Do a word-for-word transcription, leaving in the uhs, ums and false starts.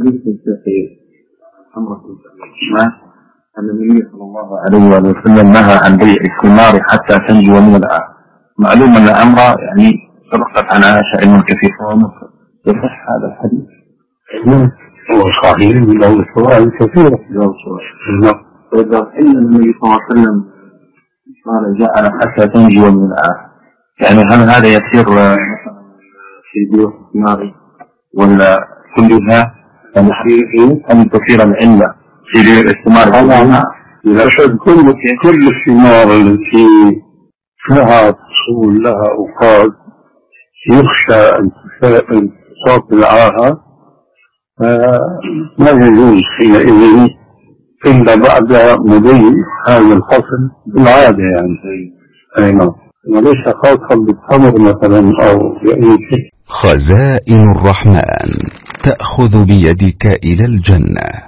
حديث في أمر ما أن النبي صلى الله عليه وسلم نهى عن بيع الثمار حتى تنجو من العار. معلوم أن الأمر يعني سبقت عن عائشة علم كثير ومصر. يصح هذا الحديث؟ هو صحيح له فوائد كثيرة. نعم. وإذا إن النبي صلى الله عليه وسلم قال جعل حتى تنجو من العار، يعني هل هذا يصير مثلا في بيع الثمار ولا كلها أم تصير العلة في بيع الثمار؟ طبعا لأشد كل كل الثمار التي لها فصول لها أوقات يخشى أن تصاب بالعاهة ما يجوز حينئذ إلا بعد مضي هذا الفصل بالعادة يعني. أي نعم، وليس خاصا بالتمر مثلا أو بأي شيء. خزائن الرحمن تأخذ بيدك إلى الجنة.